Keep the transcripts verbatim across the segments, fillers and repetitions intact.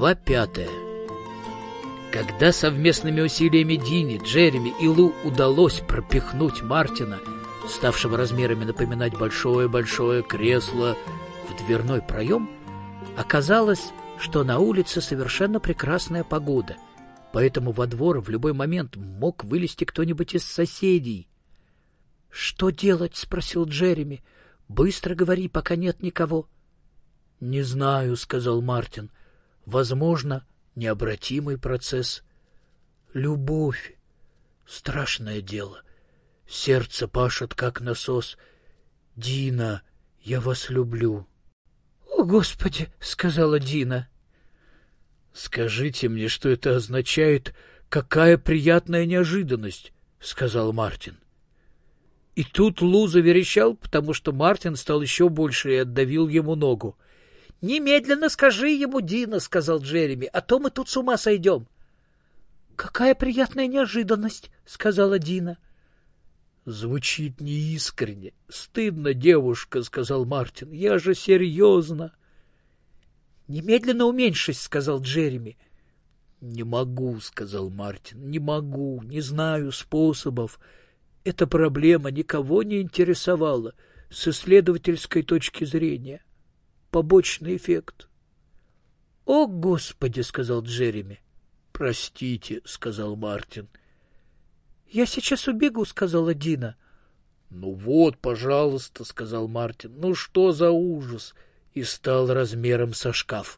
Глава пятая. Когда совместными усилиями Дини, Джереми и Лу удалось пропихнуть Мартина, ставшего размерами напоминать большое-большое кресло, в дверной проем, оказалось, что на улице совершенно прекрасная погода, поэтому во двор в любой момент мог вылезти кто-нибудь из соседей. — Что делать? — спросил Джереми. — Быстро говори, пока нет никого. — Не знаю, — сказал Мартин. — Возможно, необратимый процесс. Любовь — страшное дело. Сердце пашет, как насос. Дина, я вас люблю. — О, Господи! — сказала Дина. — Скажите мне, что это означает, какая приятная неожиданность, — сказал Мартин. И тут Лу заверещал, потому что Мартин стал еще больше и отдавил ему ногу. — Немедленно скажи ему, Дина, — сказал Джереми, — а то мы тут с ума сойдем. — Какая приятная неожиданность, — сказала Дина. — Звучит неискренне. Стыдно, девушка, — сказал Мартин. — Я же серьезно. — Немедленно уменьшись, — сказал Джереми. — Не могу, — сказал Мартин. — Не могу, не знаю способов. Эта проблема никого не интересовала с исследовательской точки зрения. Побочный эффект. — О, Господи, — сказал Джереми. — Простите, — сказал Мартин. — Я сейчас убегу, — сказала Дина. — Ну вот, пожалуйста, — сказал Мартин. — Ну что за ужас! И стал размером со шкаф.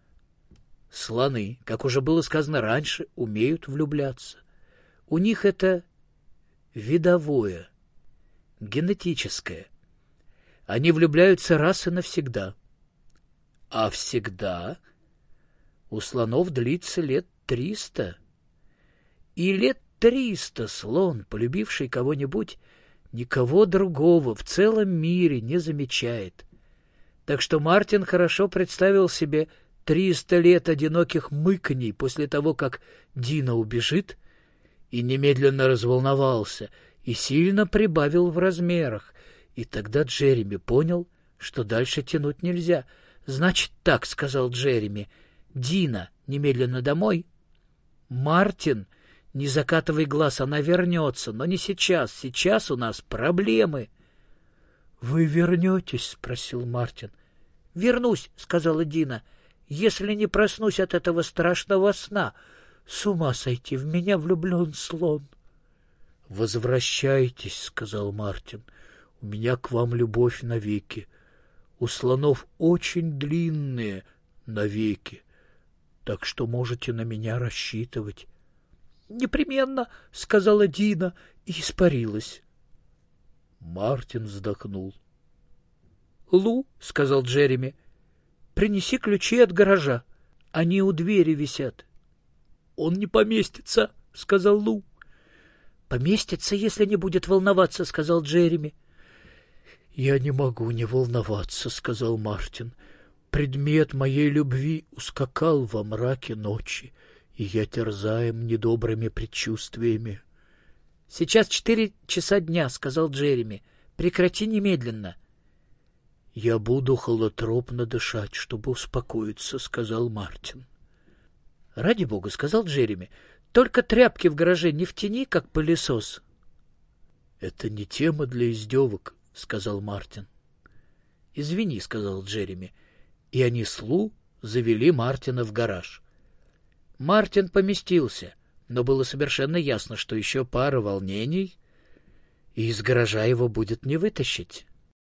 Слоны, как уже было сказано раньше, умеют влюбляться. У них это видовое, генетическое. Они влюбляются раз и навсегда. А всегда у слонов длится лет триста. И лет триста слон, полюбивший кого-нибудь, никого другого в целом мире не замечает. Так что Мартин хорошо представил себе триста лет одиноких мыканий после того, как Дина убежит, и немедленно разволновался и сильно прибавил в размерах. И тогда Джереми понял, что дальше тянуть нельзя. — Значит так, — сказал Джереми. — Дина, немедленно домой. Мартин, не закатывай глаз, она вернется, но не сейчас. Сейчас у нас проблемы. — Вы вернетесь? — спросил Мартин. — Вернусь, — сказала Дина, — если не проснусь от этого страшного сна. С ума сойти, в меня влюблен слон. — Возвращайтесь, — сказал Мартин. — У меня к вам любовь навеки. У слонов очень длинные навеки, так что можете на меня рассчитывать. — Непременно, — сказала Дина и испарилась. Мартин вздохнул. — Лу, — сказал Джереми, — принеси ключи от гаража. Они у двери висят. — Он не поместится, — сказал Лу. — Поместится, если не будет волноваться, — сказал Джереми. — Я не могу не волноваться, — сказал Мартин. Предмет моей любви ускакал во мраке ночи, и я терзаем недобрыми предчувствиями. — Сейчас четыре часа дня, — сказал Джереми. — Прекрати немедленно. — Я буду холотропно дышать, чтобы успокоиться, — сказал Мартин. — Ради бога, — сказал Джереми. — Только тряпки в гараже не втяни, как пылесос. — Это не тема для издевок, — сказал Мартин. — Извини, — сказал Джереми. И они с Лу завели Мартина в гараж. Мартин поместился, но было совершенно ясно, что еще пара волнений, и из гаража его будет не вытащить.